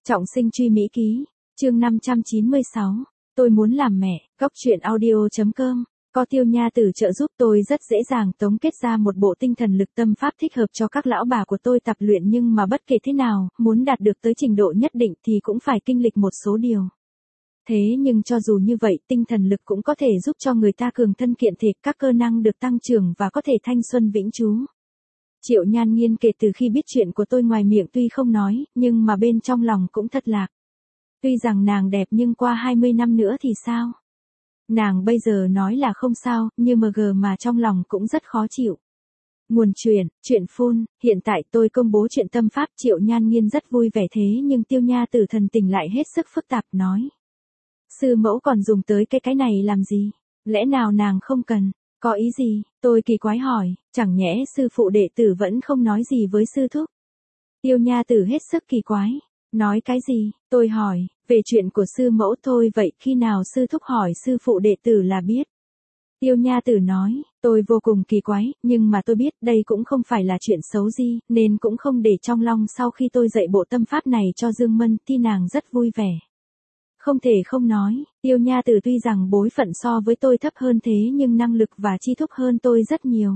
Trọng sinh truy Mỹ ký, chương 596, tôi muốn làm mẹ, góc truyện audio.com, có Tiêu Nha Tử trợ giúp tôi rất dễ dàng tống kết ra một bộ tinh thần lực tâm pháp thích hợp cho các lão bà của tôi tập luyện, nhưng mà bất kể thế nào, muốn đạt được tới trình độ nhất định thì cũng phải kinh lịch một số điều. Thế nhưng cho dù như vậy, tinh thần lực cũng có thể giúp cho người ta cường thân kiện thể, các cơ năng được tăng trưởng và có thể thanh xuân vĩnh trú. Triệu Nhan Nghiên kể từ khi biết chuyện của tôi ngoài miệng tuy không nói, nhưng mà bên trong lòng cũng thất lạc. Tuy rằng nàng đẹp nhưng qua 20 năm nữa thì sao? Nàng bây giờ nói là không sao, nhưng mà trong lòng cũng rất khó chịu. Nguồn chuyện phun, hiện tại tôi công bố chuyện tâm pháp. Triệu Nhan Nghiên rất vui vẻ, thế nhưng Tiêu Nha Tử thần tình lại hết sức phức tạp, nói. Sư mẫu còn dùng tới cái này làm gì? Lẽ nào nàng không cần? Có ý gì? Tôi kỳ quái hỏi, chẳng nhẽ sư phụ đệ tử vẫn không nói gì với sư thúc? Tiêu Nha Tử hết sức kỳ quái. Nói cái gì? Tôi hỏi, về chuyện của sư mẫu thôi. Vậy khi nào sư thúc hỏi sư phụ đệ tử là biết? Tiêu Nha Tử nói, tôi vô cùng kỳ quái, nhưng mà tôi biết đây cũng không phải là chuyện xấu gì, nên cũng không để trong lòng. Sau khi tôi dạy bộ tâm pháp này cho Dương Mân thì nàng rất vui vẻ. Không thể không nói, Tiêu Nha Tử tuy rằng bối phận so với tôi thấp hơn thế nhưng năng lực và tri thức hơn tôi rất nhiều.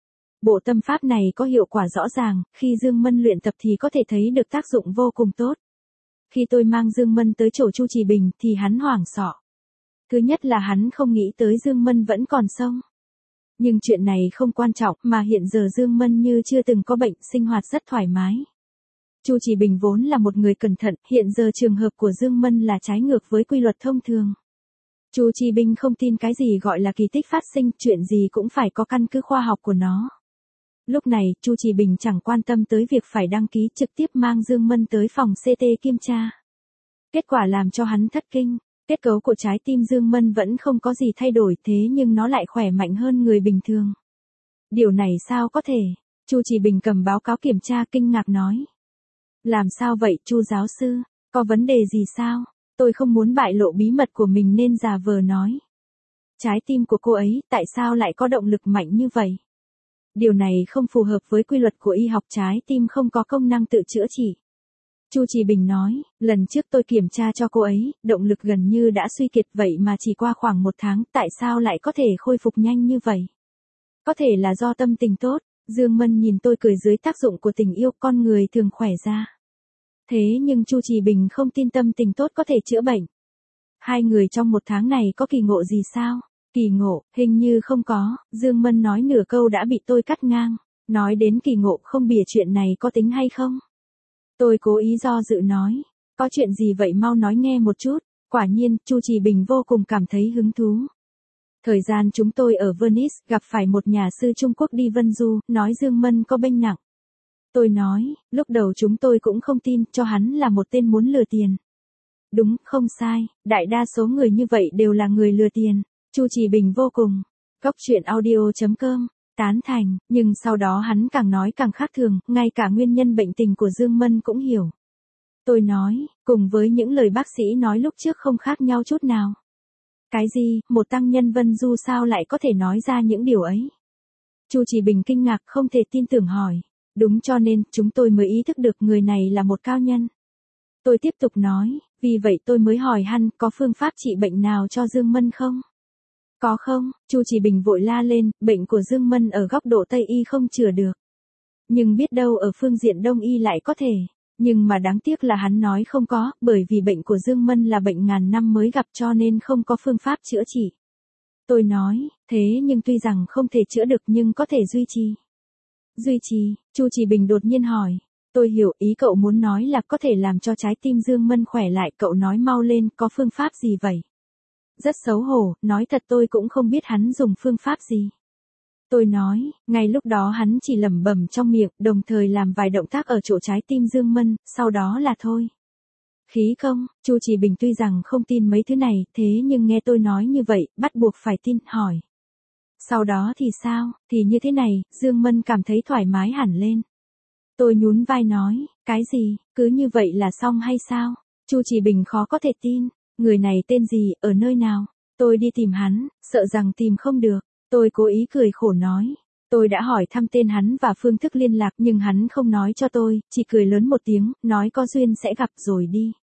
Bộ tâm pháp này có hiệu quả rõ ràng, khi Dương Mân luyện tập thì có thể thấy được tác dụng vô cùng tốt. Khi tôi mang Dương Mân tới chỗ Chu Trì Bình thì hắn hoảng sợ. Thứ nhất là hắn không nghĩ tới Dương Mân vẫn còn sống. Nhưng chuyện này không quan trọng, mà hiện giờ Dương Mân như chưa từng có bệnh, sinh hoạt rất thoải mái. Chu Trì Bình vốn là một người cẩn thận, hiện giờ trường hợp của Dương Mân là trái ngược với quy luật thông thường. Chu Trì Bình không tin cái gì gọi là kỳ tích phát sinh, chuyện gì cũng phải có căn cứ khoa học của nó. Lúc này, Chu Trì Bình chẳng quan tâm tới việc phải đăng ký, trực tiếp mang Dương Mân tới phòng CT kiểm tra. Kết quả làm cho hắn thất kinh, kết cấu của trái tim Dương Mân vẫn không có gì thay đổi, thế nhưng nó lại khỏe mạnh hơn người bình thường. Điều này sao có thể? Chu Trì Bình cầm báo cáo kiểm tra kinh ngạc nói. Làm sao vậy Chu giáo sư, có vấn đề gì sao? Tôi không muốn bại lộ bí mật của mình nên giả vờ nói. Trái tim của cô ấy tại sao lại có động lực mạnh như vậy? Điều này không phù hợp với quy luật của y học, trái tim không có công năng tự chữa trị. Chu Trì Bình nói, lần trước tôi kiểm tra cho cô ấy, động lực gần như đã suy kiệt, vậy mà chỉ qua khoảng 1 tháng, tại sao lại có thể khôi phục nhanh như vậy? Có thể là do tâm tình tốt. Dương Mân nhìn tôi cười, dưới tác dụng của tình yêu con người thường khỏe ra. Thế nhưng Chu Trì Bình không tin tâm tình tốt có thể chữa bệnh. Hai người trong 1 tháng này có kỳ ngộ gì sao? Kỳ ngộ, hình như không có. Dương Mân nói nửa câu đã bị tôi cắt ngang. Nói đến kỳ ngộ không bìa, chuyện này có tính hay không? Tôi cố ý do dự nói. Có chuyện gì vậy, mau nói nghe một chút. Quả nhiên, Chu Trì Bình vô cùng cảm thấy hứng thú. Thời gian chúng tôi ở Venice, gặp phải một nhà sư Trung Quốc đi Vân Du, nói Dương Mân có bệnh nặng. Tôi nói, lúc đầu chúng tôi cũng không tin, cho hắn là một tên muốn lừa tiền. Đúng, không sai, đại đa số người như vậy đều là người lừa tiền. Chu Trì Bình vô cùng. Góc truyện audio.com, tán thành, nhưng sau đó hắn càng nói càng khác thường, ngay cả nguyên nhân bệnh tình của Dương Mân cũng hiểu. Tôi nói, cùng với những lời bác sĩ nói lúc trước không khác nhau chút nào. Cái gì, một tăng nhân Vân Du sao lại có thể nói ra những điều ấy? Chu Trì Bình kinh ngạc không thể tin tưởng hỏi. Đúng, cho nên, chúng tôi mới ý thức được người này là một cao nhân. Tôi tiếp tục nói, vì vậy tôi mới hỏi hắn có phương pháp trị bệnh nào cho Dương Mân không? Có không? Chu Trì Bình vội la lên, bệnh của Dương Mân ở góc độ Tây y không chữa được. Nhưng biết đâu ở phương diện Đông y lại có thể. Nhưng mà đáng tiếc là hắn nói không có, bởi vì bệnh của Dương Mân là bệnh ngàn năm mới gặp cho nên không có phương pháp chữa trị. Tôi nói, thế nhưng tuy rằng không thể chữa được nhưng có thể duy trì. Duy trì, Chu Trì Bình đột nhiên hỏi. Tôi hiểu ý cậu muốn nói là có thể làm cho trái tim Dương Mân khỏe lại, cậu nói mau lên, có phương pháp gì vậy? Rất xấu hổ, nói thật tôi cũng không biết hắn dùng phương pháp gì. Tôi nói, ngay lúc đó hắn chỉ lẩm bẩm trong miệng, đồng thời làm vài động tác ở chỗ trái tim Dương Mân, sau đó là thôi. Khí không? Chu Trì Bình tuy rằng không tin mấy thứ này, thế nhưng nghe tôi nói như vậy, bắt buộc phải tin, hỏi. Sau đó thì sao? Thì như thế này, Dương Mân cảm thấy thoải mái hẳn lên. Tôi nhún vai nói, cái gì, cứ như vậy là xong hay sao? Chu Trì Bình khó có thể tin, người này tên gì, ở nơi nào? Tôi đi tìm hắn, sợ rằng tìm không được. Tôi cố ý cười khổ nói. Tôi đã hỏi thăm tên hắn và phương thức liên lạc nhưng hắn không nói cho tôi, chỉ cười lớn một tiếng, nói có duyên sẽ gặp rồi đi.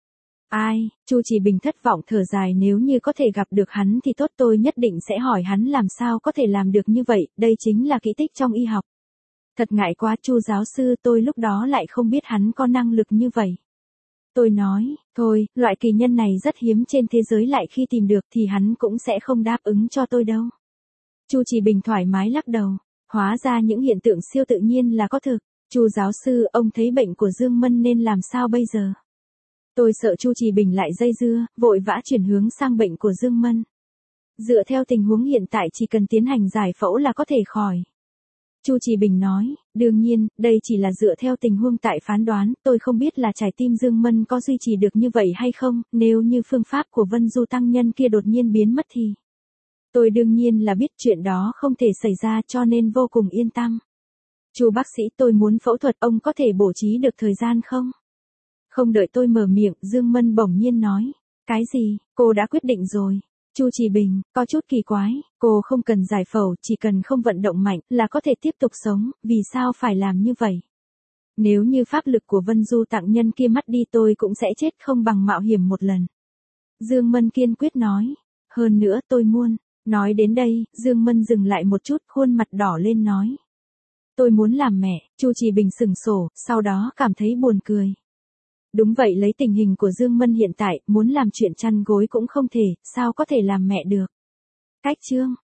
Ai, Chu Chỉ Bình thất vọng thở dài, nếu như có thể gặp được hắn thì tốt, tôi nhất định sẽ hỏi hắn làm sao có thể làm được như vậy, đây chính là kỳ tích trong y học. Thật ngại quá Chu giáo sư, tôi lúc đó lại không biết hắn có năng lực như vậy. Tôi nói, thôi, loại kỳ nhân này rất hiếm trên thế giới, lại khi tìm được thì hắn cũng sẽ không đáp ứng cho tôi đâu. Chu Chỉ Bình thoải mái lắc đầu, hóa ra những hiện tượng siêu tự nhiên là có thực. Chu giáo sư, ông thấy bệnh của Dương Mân nên làm sao bây giờ? Tôi sợ Chu Chỉ Bình lại dây dưa, vội vã chuyển hướng sang bệnh của Dương Mân. Dựa theo tình huống hiện tại chỉ cần tiến hành giải phẫu là có thể khỏi. Chu Chỉ Bình nói, đương nhiên, đây chỉ là dựa theo tình huống tại phán đoán, tôi không biết là trái tim Dương Mân có duy trì được như vậy hay không, nếu như phương pháp của Vân Du tăng nhân kia đột nhiên biến mất thì. Tôi đương nhiên là biết chuyện đó không thể xảy ra, cho nên vô cùng yên tâm. Chu bác sĩ, tôi muốn phẫu thuật, ông có thể bổ trí được thời gian không? Không đợi tôi mở miệng, Dương Mân bỗng nhiên nói, cái gì, cô đã quyết định rồi? Chu Chỉ Bình, có chút kỳ quái, cô không cần giải phẫu, chỉ cần không vận động mạnh là có thể tiếp tục sống, vì sao phải làm như vậy? Nếu như pháp lực của Vân Du tặng nhân kia mất đi tôi cũng sẽ chết, không bằng mạo hiểm một lần. Dương Mân kiên quyết nói, hơn nữa tôi muốn. Nói đến đây, Dương Mân dừng lại một chút, khuôn mặt đỏ lên nói. Tôi muốn làm mẹ. Chu Chỉ Bình sừng sổ, sau đó cảm thấy buồn cười. Đúng vậy, lấy tình hình của Dương Mân hiện tại, muốn làm chuyện chăn gối cũng không thể, sao có thể làm mẹ được. Cách chương